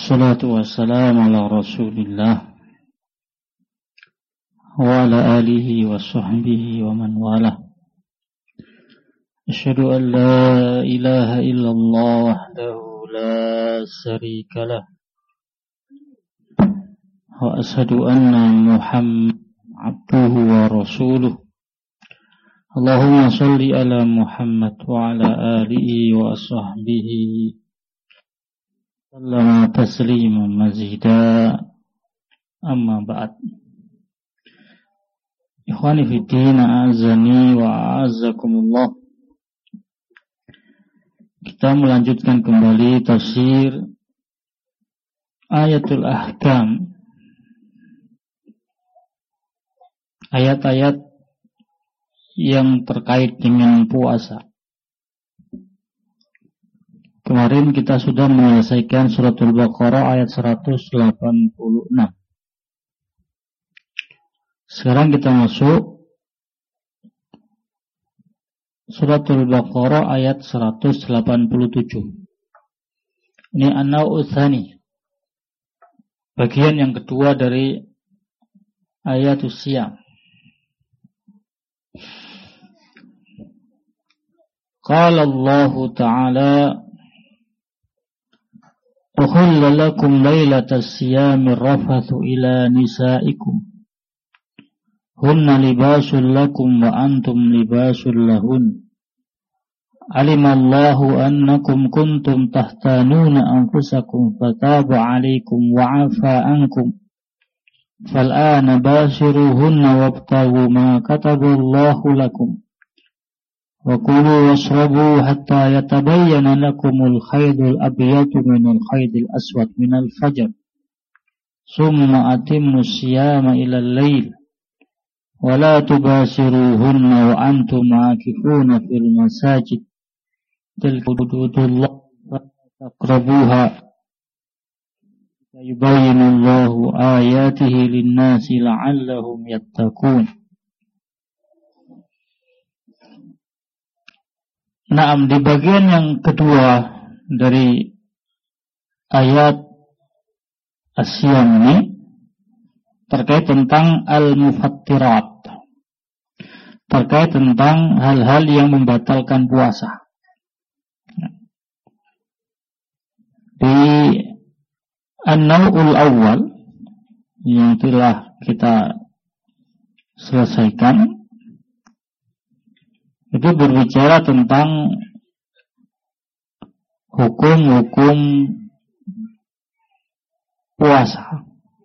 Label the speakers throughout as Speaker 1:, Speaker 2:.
Speaker 1: Wassalatu wassalamu ala Rasulillah wa ala alihi wa sahbihi wa man walah. Asyhadu an la ilaha illallah wahdahu la syarika lah wa asyhadu anna Muhammadan abduhu wa rasuluh. Allahumma shalli ala Muhammad wa ala alihi wa sahbihi sallama tasliman mazida. Amma ba'd. Ikhwani fi din, a'azzani wa a'azzakumullah. Kita melanjutkan kembali tafsir Ayatul Ahkam, ayat-ayat yang terkait dengan puasa. Kemarin kita sudah menyelesaikan suratul Baqarah ayat 186. Sekarang kita masuk suratul Baqarah ayat 187. Ini an-naw'u tsani, bagian yang kedua dari ayatus siyam. Qala Allah Ta'ala: Uhilla lakum laylatas siyami rafathu ila nisaikum hunna libasul lakum wa antum libasul lahun. Alimallahu annakum kuntum tahtanuna anfusakum fataba alaikum wa afa ankum fal'ana bashiruhunna wabtaghu ma kataballahu lakum wa kulu washrabu hatta yatabayyana lakumul khaydul abyadu minal khaydil aswad minal fajr summa atimmu siyama ilal layl wa la tubashiruhunna wa antum aakifuna fil masajid tilka hududullah faqrabuha yubayyinullahu ayatihi linnasi la'allahum yattaqun. Naam, di bagian yang kedua dari ayat as-siyam ini terkait tentang al-mufattirat, terkait tentang hal-hal yang membatalkan puasa. Di an-naw'ul awal yang telah kita selesaikan itu berbicara tentang hukum-hukum puasa,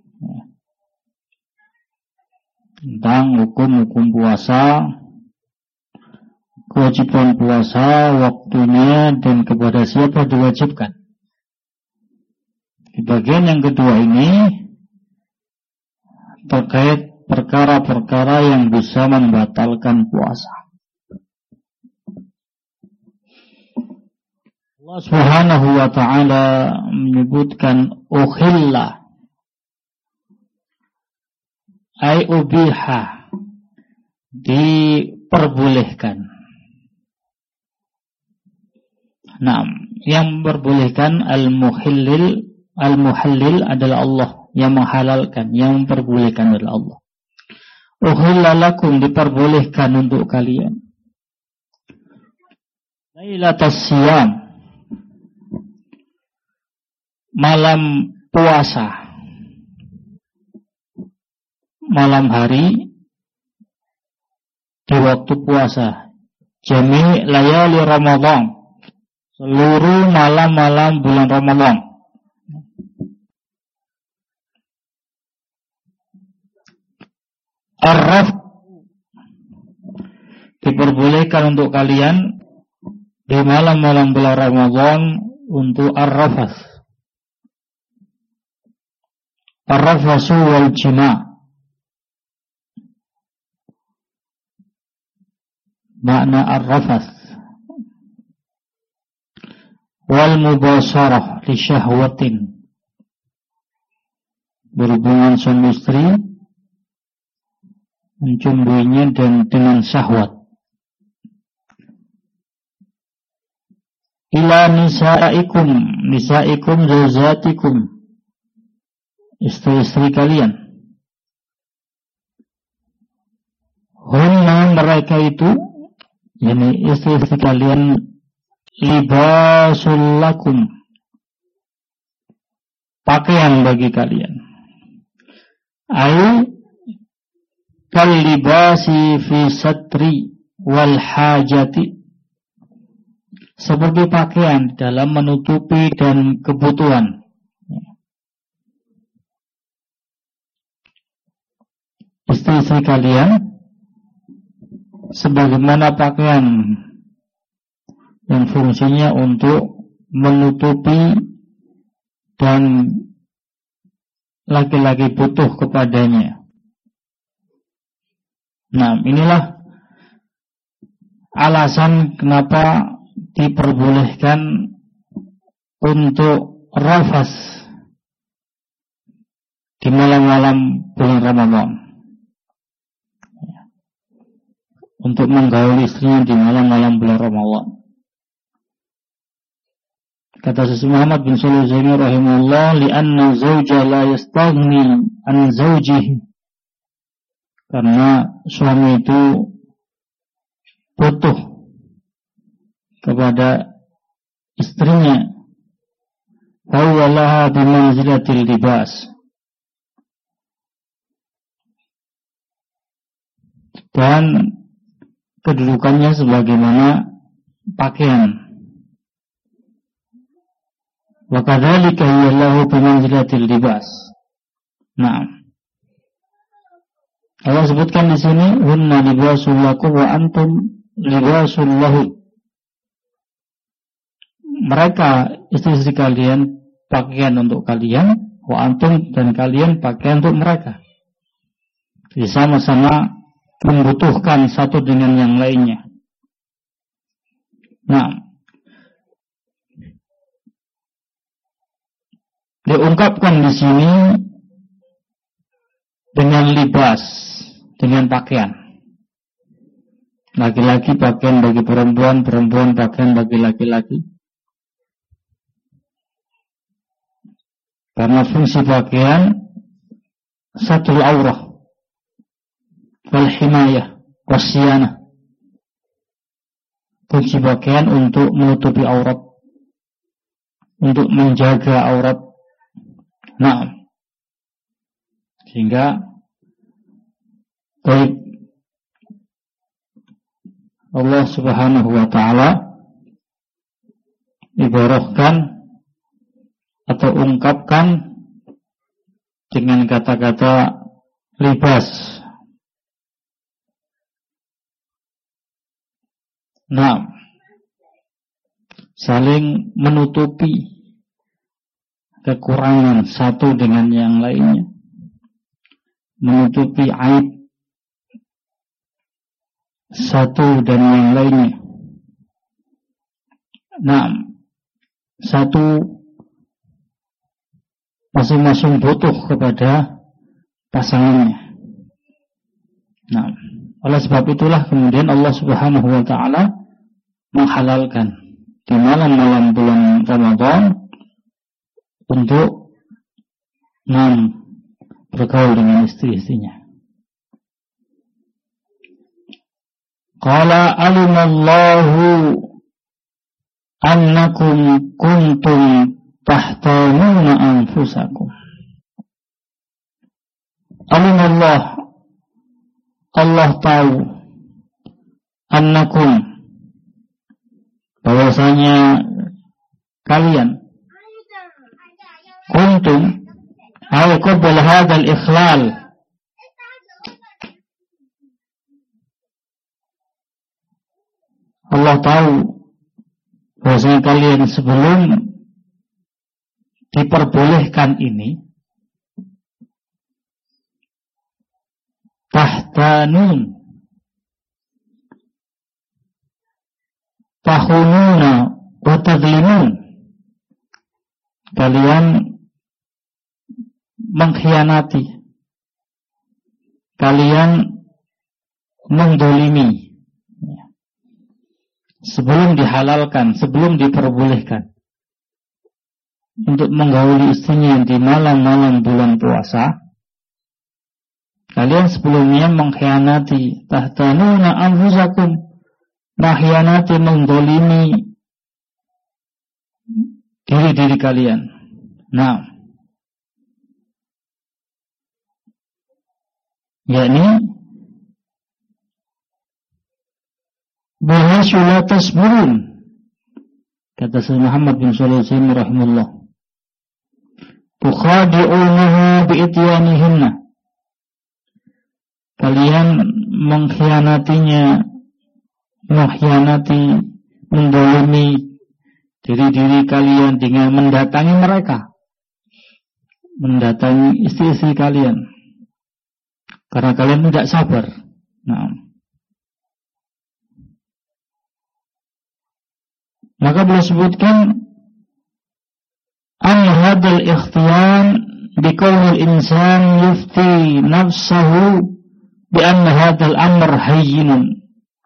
Speaker 1: tentang hukum-hukum puasa, kewajiban puasa, waktunya, dan kepada siapa diwajibkan. Di bagian yang kedua ini terkait perkara-perkara yang bisa membatalkan puasa. Allah Subhanahu wa ta'ala menyebutkan ukhilla ay ubiha, diperbolehkan. Nah, yang memperbolehkan al-muhallil adalah Allah, yang menghalalkan, yang memperbolehkan adalah Allah. Ukhilla lakum, diperbolehkan untuk kalian. Lailatas siyam, malam puasa, malam hari di waktu puasa, jami' layali Ramadan, seluruh malam-malam bulan Ramadan. Arraf, diperbolehkan untuk kalian di malam-malam bulan Ramadan untuk ar-rafath. Ar-rafasu wal jima', makna ar-rafath, wal mubasharah li syahwatin, berhubungan suami istri, mencumbuinya dan dengan syahwat. Ila nisaikum, nisaikum zawjatikum, istri-istri kalian. Hunna mereka itu, yakni istri-istri kalian, libasul lakum, pakaian bagi kalian. Ai kal libasi fi satri wal hajati, seperti pakaian dalam menutupi dan kebutuhan. Istri-istri kalian sebagaimana pakaian yang fungsinya untuk menutupi dan laki-laki butuh kepadanya. Nah, inilah alasan kenapa diperbolehkan untuk rafas di malam-malam bulan Ramadan, untuk menggauli istrinya di malam-malam bulan Ramadan. Kata Syekh Muhammad bin Shalih Al-Utsaimin rahimahullah, li'anna zawja la yastaghni an zawjihi, karena suami itu butuh kepada istrinya. Huwa laha bimanzilatil libas, dan kedudukannya sebagaimana pakaian. Wa kadzalika hiya lahu bimanzilatil libas. Nah, Allah sebutkan di sini, hunna libasul lakum wa antum libasul lahu. Mereka istri-istri kalian pakaian untuk kalian, wa antum dan kalian pakaian untuk mereka. Jadi sama-sama membutuhkan satu dengan yang lainnya. Nah, diungkapkan di sini dengan libas, dengan pakaian. Laki-laki pakaian bagi perempuan, perempuan pakaian bagi laki-laki. Karena fungsi pakaian satrul aurah wal himayah wasyianah. Fungsi pakaian untuk menutupi aurat, untuk menjaga aurat. Nah, sehingga baik Allah Subhanahu wa ta'ala ibarahkan atau ungkapkan dengan kata-kata libas. Nah, saling menutupi kekurangan satu dengan yang lainnya, menutupi aib satu dan yang lainnya. Nah, satu masing-masing butuh kepada pasangannya. Nah, oleh sebab itulah kemudian Allah Subhanahu wa ta'ala menghalalkan di malam-malam bulan Ramadan untuk bergaul dengan istri-istrinya. Qala alimallahu annakum kuntum tahtanuna anfusakum. Alimallah, Allah tahu, annakum, bahwasanya kalian, kuntum ay qabla hadzal ikhlal, Allah tahu bahwasanya kalian sebelum diperbolehkan ini tahtanun, tahununa wa tadlimun, kalian mengkhianati, kalian mendolimi sebelum dihalalkan, sebelum diperbolehkan. untuk menggauli istrinya di malam-malam bulan puasa, kalian sebelumnya mengkhianati, tahtanuna anfusakum, mengkhianati, menggolimi diri-diri kalian. Nah, yakni bahasyu la tasburun, kata Syekh Muhammad bin Shalih Al-Utsaimin rahimahullah, tukhadi'unahu bi'ityanihinna, kalian mengkhianatinya, mengkhianati, mendolimi diri-diri kalian dengan mendatangi mereka, mendatangi istri-istri kalian, karena kalian tidak sabar. Nah, maka beliau sebutkan an hadal ikhtiyan biqaulil insan yufti nafsahu bi anna hadal amr hayyinun.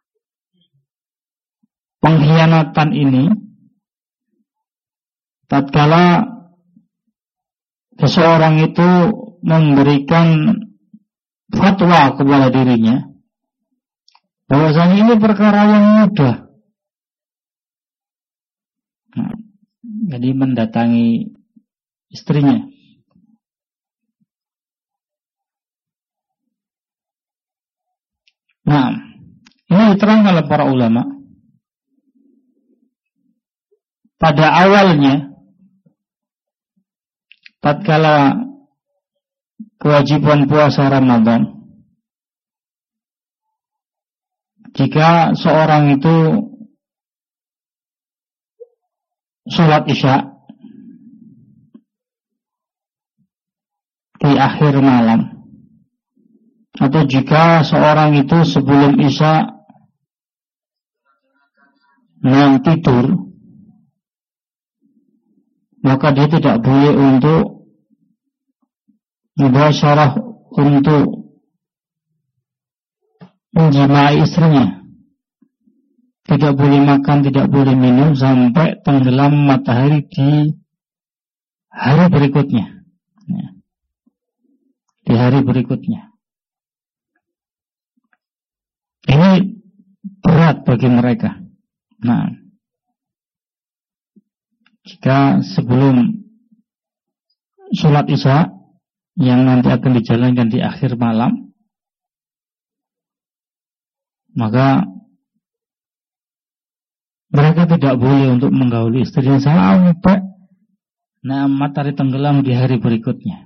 Speaker 1: Pengkhianatan ini tatkala seseorang itu memberikan fatwa kepada dirinya bahwasanya ini perkara yang mudah. Nah, jadi mendatangi istrinya. Nah, ini diterangkan oleh para ulama. Pada awalnya, tatkala kewajiban puasa Ramadan, jika seorang itu sholat isya di akhir malam, atau jika seorang itu sebelum isya tidur, maka dia tidak boleh untuk mubasyarah, untuk menjimai istrinya. Tidak boleh makan, tidak boleh minum sampai tenggelam matahari di hari berikutnya. Di hari berikutnya. Ini berat bagi mereka. Nah, jika sebelum sholat isya yang nanti akan dijalankan di akhir malam, maka mereka tidak boleh untuk menggauli istrinya sampai matahari tenggelam di hari berikutnya.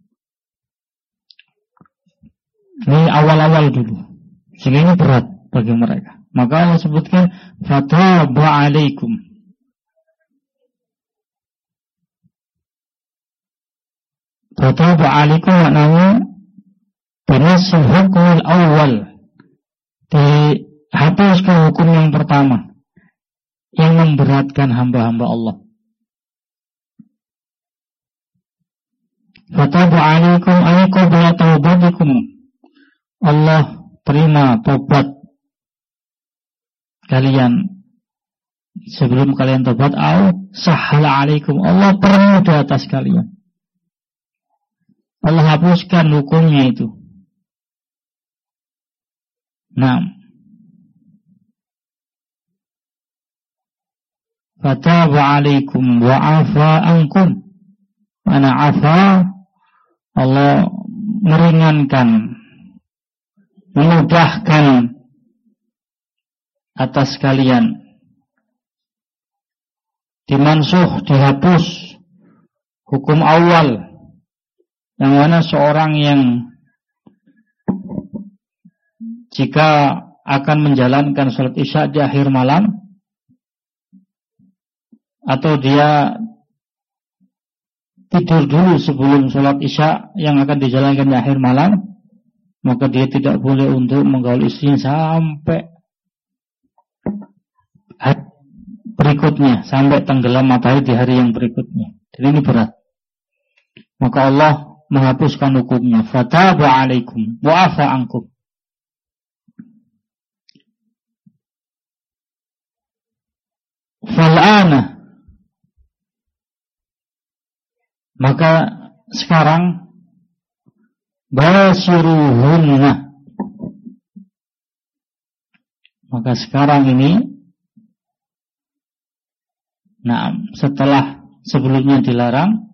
Speaker 1: Ini awal-awal dulu, sehingga ini berat bagi mereka. Maka Allah sebutkan fataba alaikum. Fataba alaikum maknanya binasul hukumul awal, dihapuskan hukum yang pertama yang memberatkan hamba-hamba Allah. Fataba alaikum ay qabla taubatikum, Allah terima tobat kalian sebelum kalian tobat, au sahala alaikum, Allah permudah atas kalian, Allah hapuskan hukumnya itu. Nah, fataba alaikum wa afa ankum, mana afa, Allah meringankan, memudahkan atas kalian, dimansuh, dihapus hukum awal, yang mana seorang yang jika akan menjalankan sholat isya di akhir malam, atau dia tidur dulu sebelum sholat isya yang akan dijalankan di akhir malam, maka dia tidak boleh untuk menggaul istrinya sampai hari berikutnya, sampai tenggelam matahari di hari yang berikutnya. Jadi ini berat. Maka Allah menghapuskan hukumnya. Fataba alaikum wa afa ankum. Fal'ana, Maka sekarang basyiruhunna. Maka sekarang ini, setelah sebelumnya dilarang,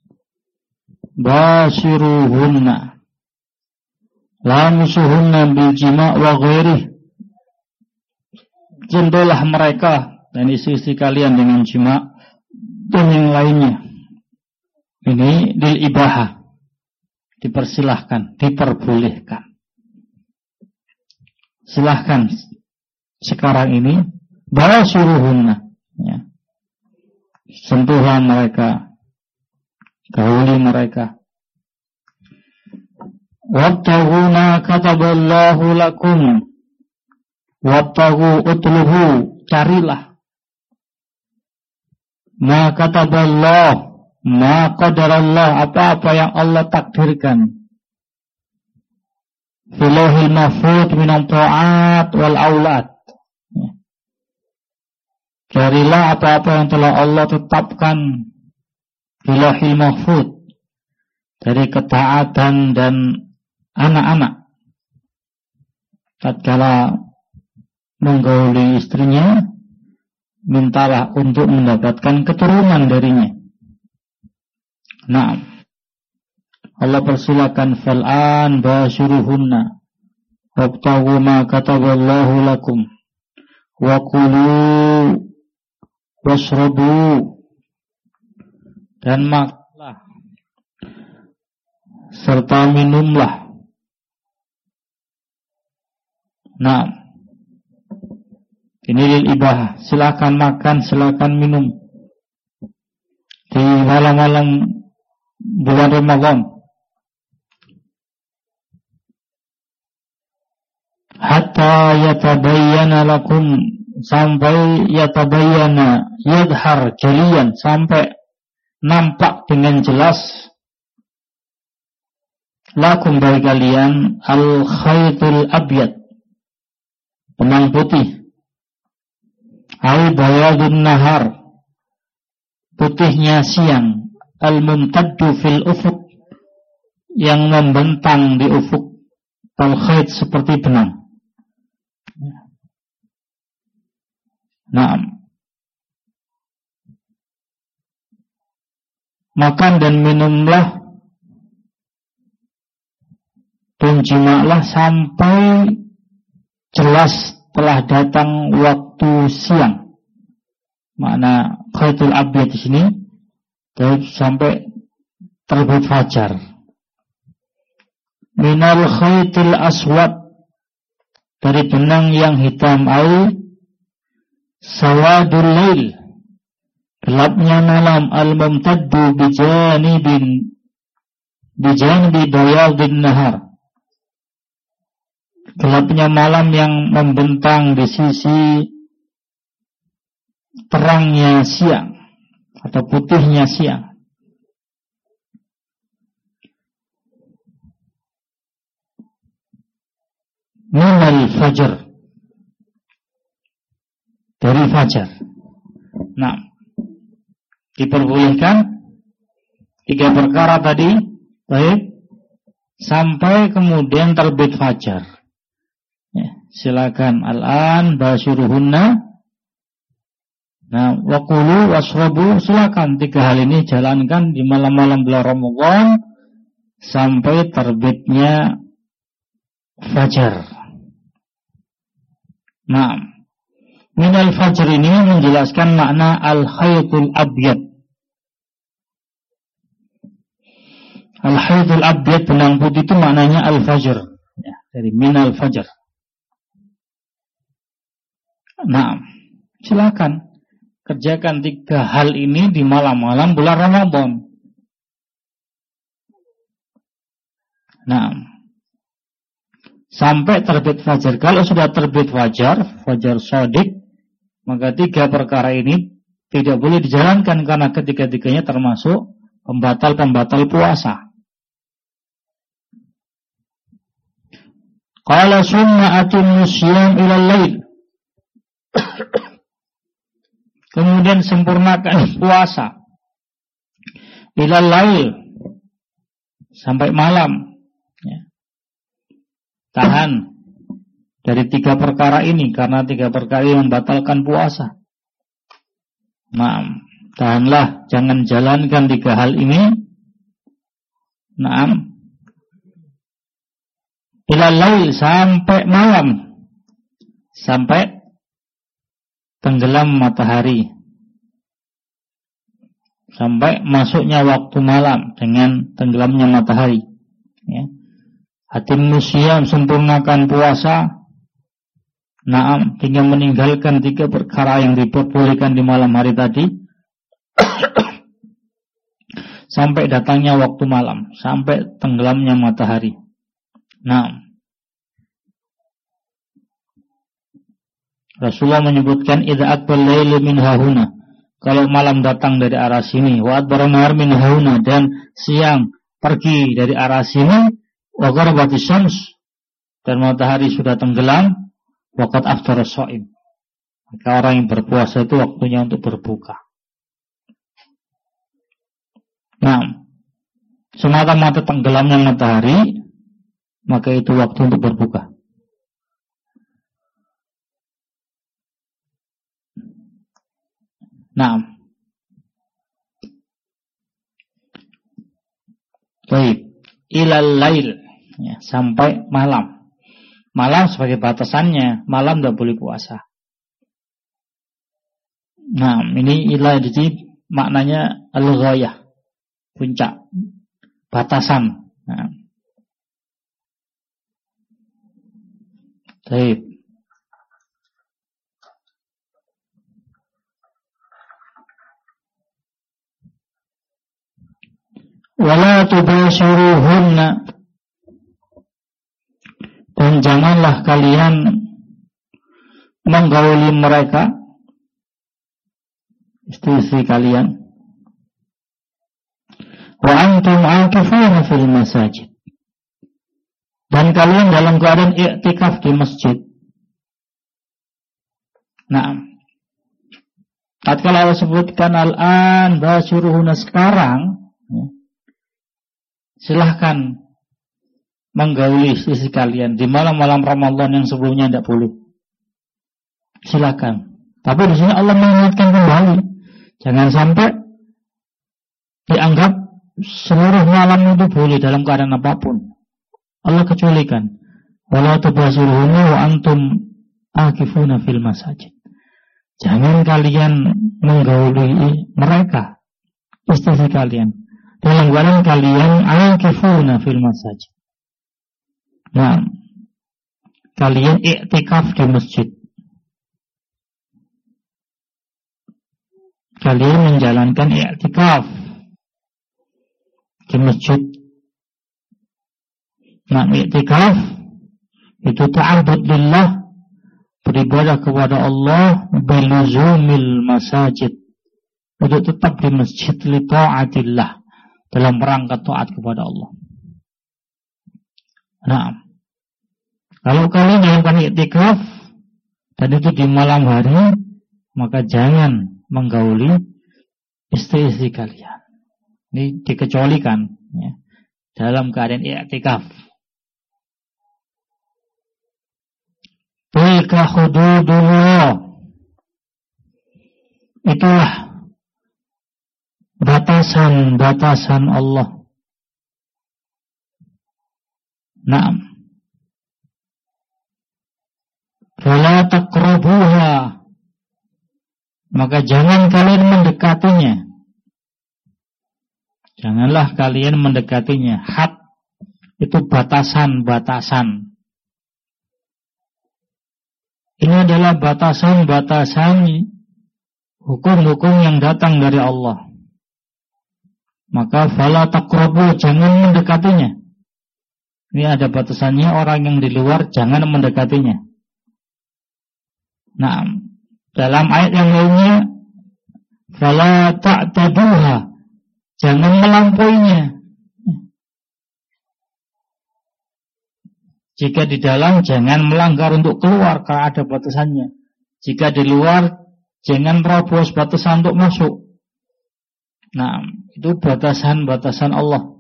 Speaker 1: basyiruhunna, lamusuhunna bil jima' wa ghairih. Jentuhlah mereka dan istri-istri kalian dengan jima' dan yang lainnya. Ini lil ibahah, dipersilahkan, diperbolehkan. Silahkan sekarang ini basyiruhunna, ya. Sentuhlah mereka, gauli mereka. Wabtaghu ma kataballahu lakum, wabtaghu utluhu, carilah ma kataballah, ma qadarallah, apa-apa yang Allah takdirkan, filahil mahfud minam ta'at wal aulad. Carilah apa-apa yang telah Allah tetapkan filahil mahfud, dari ketaatan dan anak-anak. Tatkala menggauli istrinya, mintalah untuk mendapatkan keturunan darinya. Allah persilakan, fal'an basyiruhunna wabtaghu ma kataballahu lakum wa kulu washrabu, dan makanlah serta minumlah. Ini lil ibahah, silakan makan, silakan minum di malam-malam bulan Ramadan. Hatta yatabayyana lakum, sampai yatabayyana, yadhar, jalian, sampai nampak dengan jelas, lakum, bagi kalian, al khaytul abyad, benang putih, ay bayadun nahar, putihnya siang, al mumtaddu fil ufuk, yang membentang di ufuk, al khayt, seperti benang. Makan dan minumlah dan jimaklah sampai jelas telah datang waktu siang. Makna khaytul abyad di sini sampai terbit fajar. Minal khaytil aswad, dari benang yang hitam, ay sawadul lail, gelapnya malam, al-mumtaddu bijanibi bayadin nahar, gelapnya malam yang membentang di sisi terangnya siang atau putihnya siang. Minal fajar, dari fajar. Diperbolehkan 3 perkara tadi, baik, sampai kemudian terbit fajar. Ya, silakan al-an basyiruhunna. Wa kulu washrabu, silakan 3 hal ini jalankan di malam-malam bulan Ramadan sampai terbitnya fajar. Minal fajr ini menjelaskan makna al-khaytul abyad. Al-khaytul abyad, benang putih, itu maknanya al-fajr, ya, dari minal fajr. Silakan kerjakan 3 hal ini di malam-malam bulan Ramadan. Sampai terbit fajar. Kalau sudah terbit fajar, fajar shadiq, maka 3 perkara ini tidak boleh dijalankan karena ketiga-tiganya termasuk pembatal-pembatal puasa. Qala summa atimmu syiyam ilal lail. Kemudian sempurnakan puasa ilal lail, sampai malam. Ya. Tahan dari 3 perkara ini, karena 3 perkara ini membatalkan puasa. Naam, tahanlah, jangan jalankan 3 hal ini. Naam, ilal lail, sampai malam, sampai tenggelam matahari, sampai masuknya waktu malam dengan tenggelamnya matahari. Ya. Atimmu syiyam, sempurnakan puasa. Naam, hingga meninggalkan 3 perkara yang diperbolehkan di malam hari tadi. Sampai datangnya waktu malam, sampai tenggelamnya matahari. Naam. Rasulullah menyebutkan idza aqbal lailu min hahuna, kalau malam datang dari arah sini, wa adbara nahar min hahuna, dan siang pergi dari arah sini, wa gharabatis syams, dan matahari sudah tenggelam, waqad aftara shaim, maka orang yang berpuasa itu waktunya untuk berbuka. Nah, semata-mata tenggelamnya matahari, maka itu waktu untuk berbuka. Nah, baik, ilal lail, ya, sampai malam. Malam sebagai batasannya, malam tidak boleh puasa. Nah, ini ilal jadi maknanya al-ghayah, puncak, batasan. Nah. Baik. Wala tubashiruhunna, dan janganlah kalian menggauli mereka, istri-istri kalian. Wa antum aqifuna fil masajid, dan kalian dalam keadaan i'tikaf di masjid. Nah, tatkala Allah sebutkan al-an bashiruhunna, sekarang, ya, silahkan menggauli istri kalian di malam-malam Ramadan yang sebelumnya tidak boleh. Silakan. Tapi di sini Allah mengingatkan kembali, jangan sampai dianggap seluruh malam itu boleh dalam keadaan apapun. Allah kecualikan, wala tubashiruhunna wa antum aqifuna fil masajid. Jangan kalian menggauli mereka, istri kalian, dalam keadaan kalian aqifuna fil masajid. Nah, kalian i'tikaf di masjid. Kalian menjalankan i'tikaf di masjid. Nah, i'tikaf itu ta'abbud lillah, beribadah kepada Allah biluzumil masajid, untuk tetap di masjid li ta'atillah, dalam rangka taat kepada Allah. Nah, kalau kalian melakukan i'tikaf dan itu di malam hari, maka jangan menggauli istri-istri kalian. Ini dikecualikan, ya, dalam keadaan i'tikaf. Tilka hududullah, itulah batasan-batasan Allah. Naam. Fala taqrabuha, maka jangan kalian mendekatinya. Janganlah kalian mendekatinya. Had itu batasan-batasan. Ini adalah batasan-batasan hukum-hukum yang datang dari Allah. Maka fala taqrabu, jangan mendekatinya. Ini ada batasannya, orang yang di luar jangan mendekatinya. Nah, dalam ayat yang lainnya, fala ta'taduha, jangan melampauinya. Jika di dalam, jangan melanggar untuk keluar, karena ada batasannya. Jika di luar, jangan terobos batasan untuk masuk. Nah, itu batasan-batasan Allah.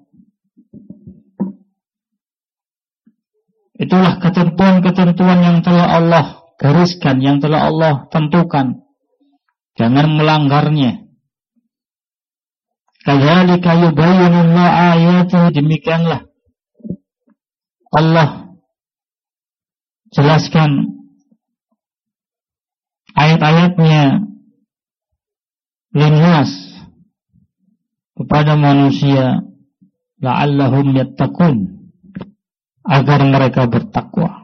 Speaker 1: Itulah ketentuan-ketentuan yang telah Allah gariskan, yang telah Allah tentukan. Jangan melanggarnya. Kadzalika yubayyinullahu ayatihi, demikianlah Allah jelaskan ayat-ayatnya linnas kepada manusia la'allahum yattaqun, agar mereka bertakwa.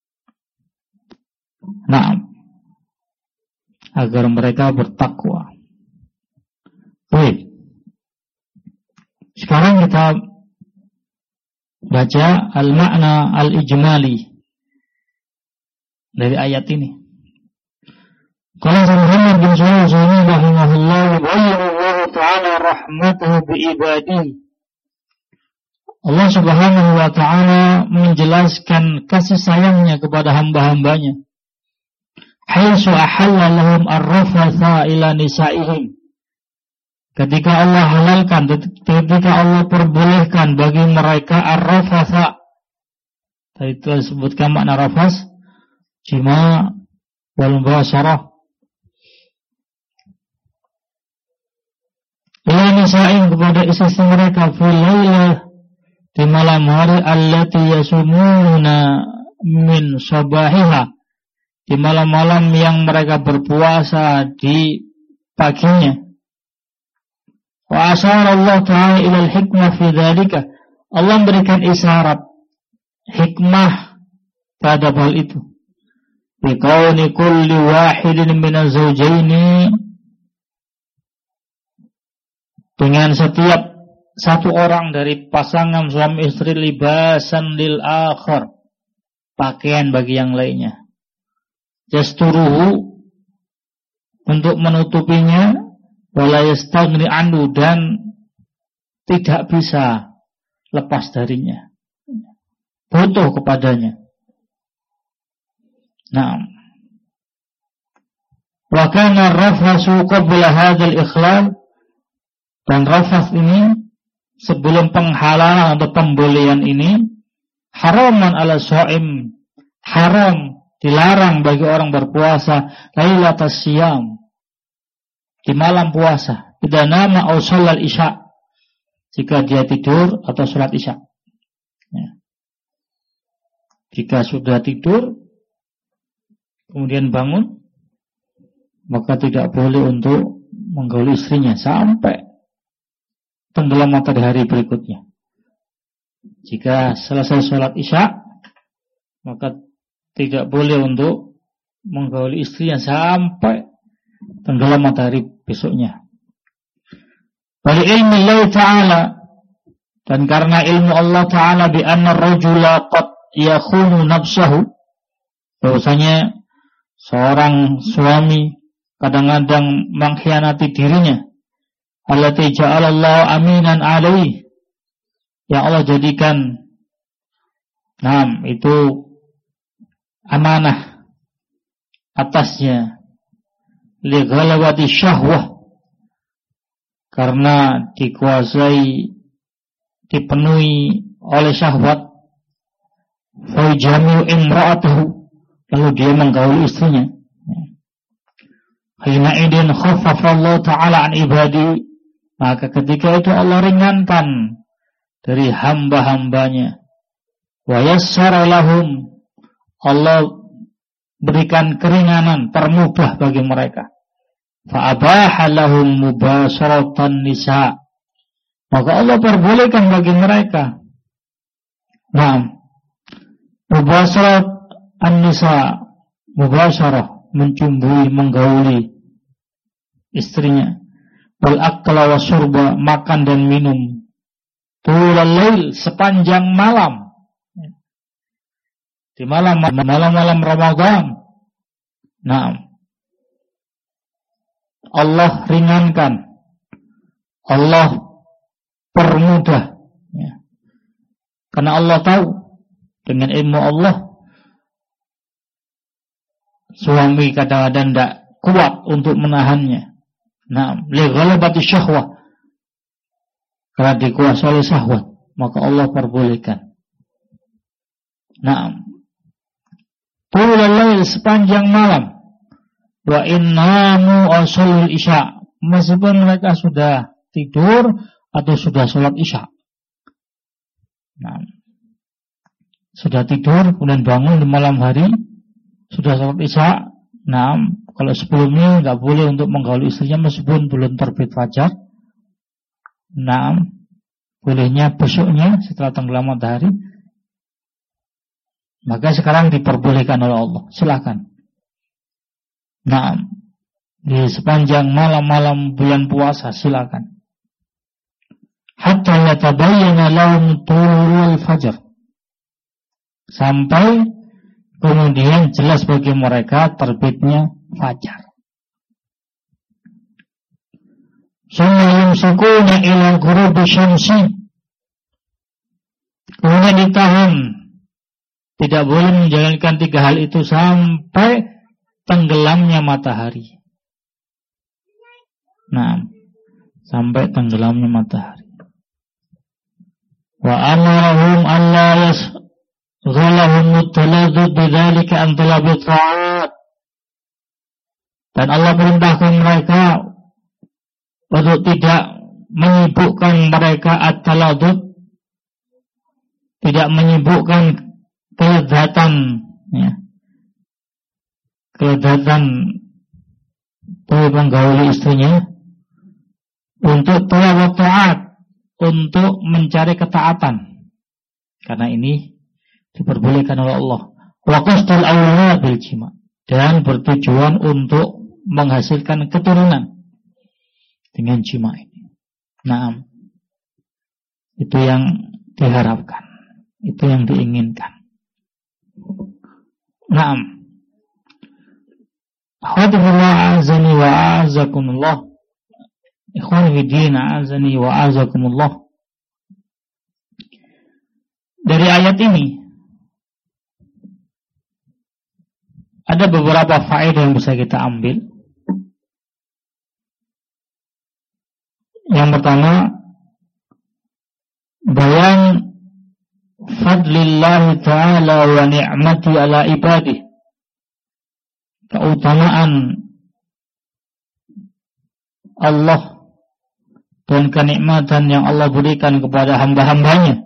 Speaker 1: Naam, agar mereka bertakwa. Baik. Sekarang kita baca al-makna al-ijmali dari ayat ini. Qala Muhammad bin Shalih rahimahullah wa Allah ta'ala rahmatuhu bi ibadihi. Allah Subhanahu wa ta'ala menjelaskan kasih sayangnya kepada hamba-hambanya. Haitsu ahalla lahum ar-rafatha ila nisa'ihim. Ketika Allah halalkan, ketika Allah perbolehkan bagi mereka ar-rafatha. Tadi telah disebutkan makna rafas, jima wal mubasyarah. Ila nisa'ihim, kepada istri mereka, fil lailah, di malam hari, allati yasumuna min sabahiha, di malam-malam yang mereka berpuasa di paginya. Wa asyara Allah ta'ala ilal hikmah fi dzalika. Allah memberikan isyarat hikmah pada hal itu. Bi kauni kulli wahidin minaz zawjaini, dengan setiap satu orang dari pasangan suami istri libasan lil akhar, pakaian bagi yang lainnya. Yasturuhu, untuk menutupinya, wala yastaghni anhu, dan tidak bisa lepas darinya, butuh kepadanya. Nah, wa kana rafasu qabla hadzal ikhlal, dan rafas ini sebelum penghalalan atau pembolehan ini haraman ala shaim, haram, dilarang bagi orang berpuasa lailatas siyam, di malam puasa, idza nama aw shallal isya, jika dia tidur atau salat isya. Ya. Jika sudah tidur kemudian bangun, maka tidak boleh untuk menggauli istrinya sampai tenggelam matahari berikutnya. Jika selesai salat isya, maka tidak boleh untuk menggauli istrinya sampai tenggelam matahari besoknya. Bali ilmu Allah Ta'ala, dan karena ilmu Allah Ta'ala bi anna ar-rajula qad yakhunu nafsahu, bahwasanya seorang suami kadang-kadang mengkhianati dirinya, allati ja'alallahu aminan alaihi, yang Allah jadikan itu amanah atasnya, li ghalabati syahwah, karena dikuasai, dipenuhi oleh syahwat, fa jami'u imra'atahu, lalu dia menggauli istrinya. Hina idin khaffafa Allah Ta'ala an ibadi, maka ketika itu Allah ringankan dari hamba-hambanya. Wa yassara lahum, Allah berikan keringanan, permudah bagi mereka. Fa abaha lahum mubasyaratan nisa, maka Allah perbolehkan bagi mereka mubasyarat an-nisa, mubasyarah, mencumbui, menggauli istrinya. Wal akla wa syurba, makan dan minum. Tulal lail, sepanjang malam, di malam-malam Ramadan. Allah ringankan, Allah permudah, ya. Karena Allah tahu, dengan ilmu Allah, suami kadang-kadang tidak kuat untuk menahannya. Li ghalabati syahwah, karena dikuasai oleh syahwat, maka Allah perbolehkan. Nah, tulul sepanjang malam, wa innamu asul isya, meskipun mereka sudah tidur atau sudah sholat isya. Nah, sudah tidur kemudian bangun di malam hari, sudah sholat isya. Nah, kalau sebelumnya nggak boleh untuk menggauli istrinya meskipun belum terbit fajar. Nah, bolehnya besoknya setelah tenggelam matahari. Maka sekarang diperbolehkan oleh Allah. Silakan. Nah, di sepanjang malam-malam bulan puasa silakan. Hatta yatabayyana lahum tulul fajr. Sampai kemudian jelas bagi mereka terbitnya fajar. Summa yumsikuna ila ghurubi syamsi. Kemudian ditahan. Tidak boleh menjalankan 3 hal itu sampai tenggelamnya matahari. Nah, sampai tenggelamnya matahari. Wa amarahum alla yasghalahum at-talazzuz bidzalika an talabi ta'at. Dan Allah perintahkan mereka untuk tidak menyibukkan mereka at-talazzuz, tidak menyibukkan kelezatan, ya, kelezatan dari menggauli istrinya untuk talab taat, untuk mencari ketaatan, karena ini diperbolehkan oleh Allah. Wa qasdul awla bil jima', dan bertujuan untuk menghasilkan keturunan dengan jima' ini. Nah, itu yang diharapkan, itu yang diinginkan. Naam. Alhamdulillah azani wa azakumullah. Ikhwan fiddin azani wa azakumullah. Dari ayat ini ada beberapa faedah yang bisa kita ambil. Yang pertama, bayan fadlillahi ta'ala wa ni'mati ala ibadih, keutamaan Allah dan kenikmatan yang Allah berikan kepada hamba-hambanya,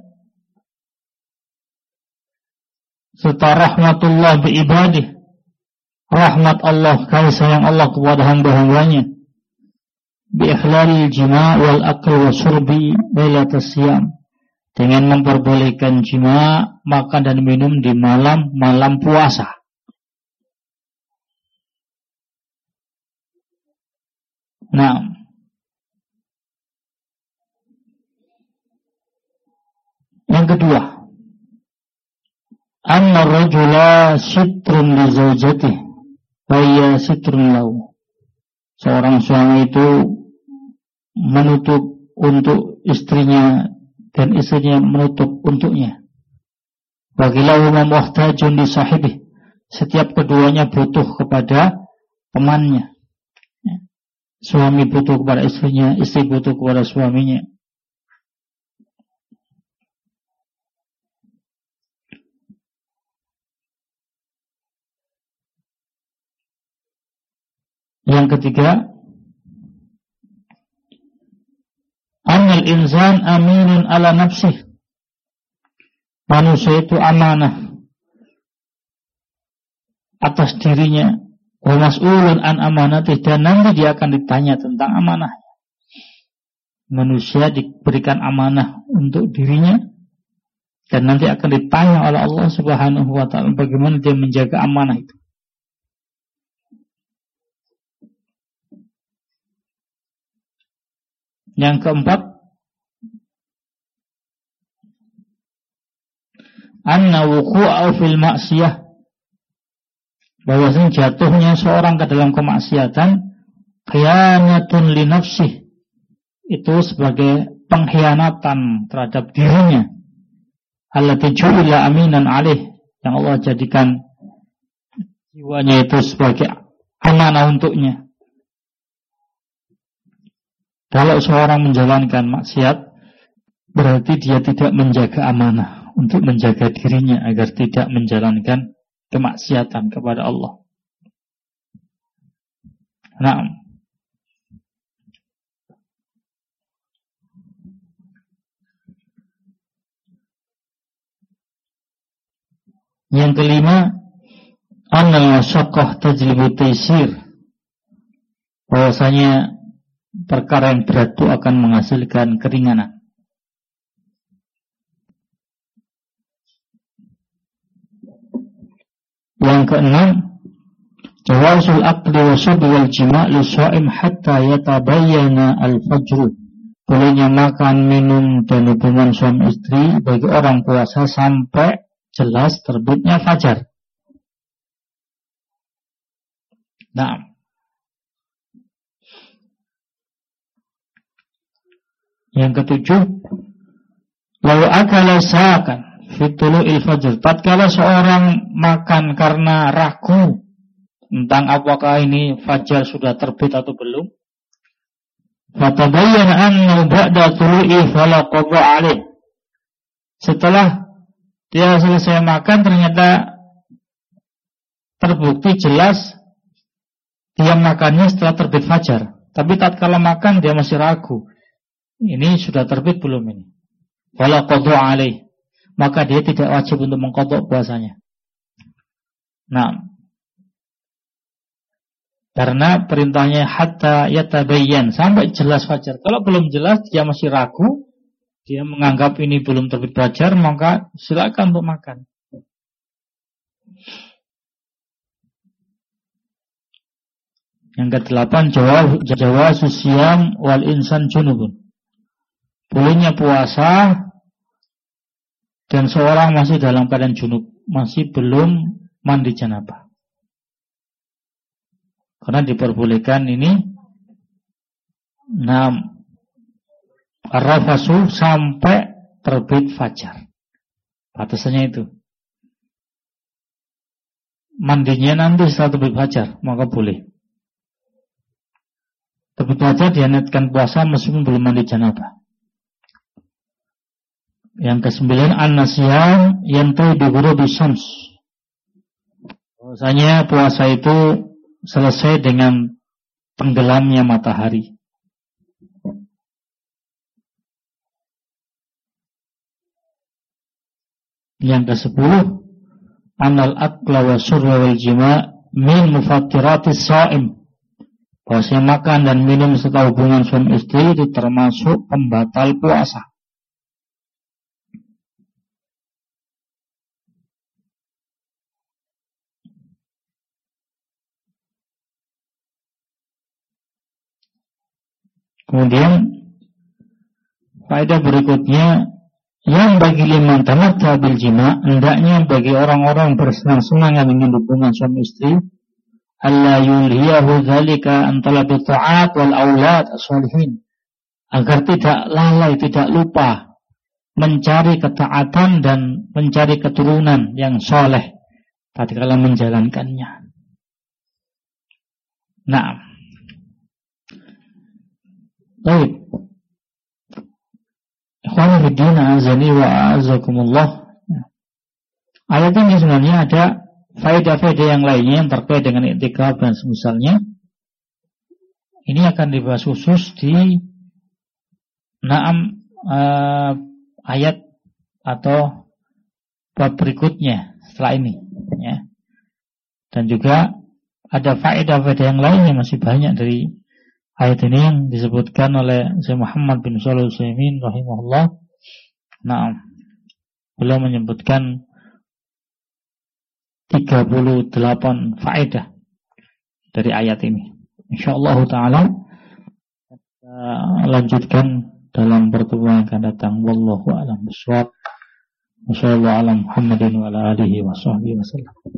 Speaker 1: serta rahmatullah bi ibadih, rahmat Allah, kasih sayang Allah kepada hamba-hambanya, bi ikhlalil jima' wal akl wa syurbi lailatas siyam, dengan memperbolehkan jima, makan dan minum di malam-malam puasa. Nah, yang kedua, anna rajula sitrun li zawjatihi wa hiya sitrun lahu. Seorang suami itu menutup untuk istrinya dan istrinya menutup untuknya. Bagilahuma muhtajun li sahibih. Setiap keduanya butuh kepada temannya. Suami butuh kepada istrinya, istri butuh kepada suaminya. Yang ketiga, annal insan aminun ala nafsih. Manusia itu amanah atas dirinya, wa mas'ulun an amanatih, dan nanti dia akan ditanya tentang amanah. Manusia diberikan amanah untuk dirinya dan nanti akan ditanya oleh Allah Subhanahu wa ta'ala bagaimana dia menjaga amanah itu. Yang keempat, anna wuqu'u fil ma'siyah, bahwasanya jatuhnya seorang ke dalam kemaksiatan, khiyanatun li nafsih, itu sebagai pengkhianatan terhadap dirinya, allati ju'ila aminan alaih, yang Allah jadikan jiwanya itu sebagai amanah untuknya. Kalau seorang menjalankan maksiat berarti dia tidak menjaga amanah untuk menjaga dirinya agar tidak menjalankan kemaksiatan kepada Allah. Nah, yang kelima, annal masyaqqah tajlibu taysir, bahwasanya perkara yang berat itu akan menghasilkan keringanan. Yang keenam, jawazul aqli wa syurbi wal jima' li shaim hatta yatabayyana al-fajr. Bolehnya makan, minum dan hubungan suami istri bagi orang puasa sampai jelas terbitnya fajar. Nah, yang ketujuh, lalu akala sa'akan fitulu'il fajr, tatkala seorang makan karena ragu tentang apakah ini fajar sudah terbit atau belum, fatabayyana annahu ba'da tulu'i fala qadha 'alaih. Setelah dia selesai makan ternyata terbukti jelas dia makannya setelah terbit fajar, tapi tatkala makan dia masih ragu, ini sudah terbit belum ini? Fala qadha 'alaih, maka dia tidak wajib untuk mengqadha puasanya. Nah, karena perintahnya hatta yatabayyan, sampai jelas fajar. Kalau belum jelas dia masih ragu, dia menganggap ini belum terbit fajar, maka silakan untuk makan. Yang ke-8, jawazu siyam wal insan junubun. Bolehnya puasa dan seorang masih dalam keadaan junub, masih belum mandi janabah. Karena diperbolehkan ini rafasu sampai terbit fajar. Batasannya itu. Mandinya nanti setelah terbit fajar, maka boleh. Terbit fajar dianetkan puasa meskipun belum mandi janabah. Yang ke-9, an-nasyam yantahi bi ghurubi syams. Bahwasanya puasa itu selesai dengan tenggelamnya matahari. Yang ke-10, anal akla wa surwa wal jima' min mufattiratis shaim. Bahwasanya makan dan minum setelah hubungan suami istri itu termasuk pembatal puasa. Kemudian faedah berikutnya, yang bagi liman tamatta bil jima', hendaknya bagi orang-orang bersenang-senang dengan hubungan suami istri, alla yulhiyahu dzalika an talabi ta'at wal aulad as-salihin, agar tidak lalai, tidak lupa mencari ketaatan dan mencari keturunan yang soleh tatkala menjalankannya. Nah, baik. Ikhwan fillah azani wa a'azakumullah. Ayat ini sebenarnya ada faedah-faedah yang lainnya yang terkait dengan i'tikaf dan semisalnya. Ini akan dibahas khusus di ayat atau bab berikutnya setelah ini, ya. Dan juga ada faedah-faedah yang lainnya masih banyak dari ayat ini yang disebutkan oleh Syekh Muhammad bin Shalih Al-Utsaimin rahimahullah. Nah, beliau menyebutkan 38 faedah dari ayat ini. Insyaallah taala kita lanjutkan dalam pertemuan yang akan datang. Wallahu a'lam bishawab. Wassallallahu ala Muhammadin wa ala alihi wa sahbihi wasallam.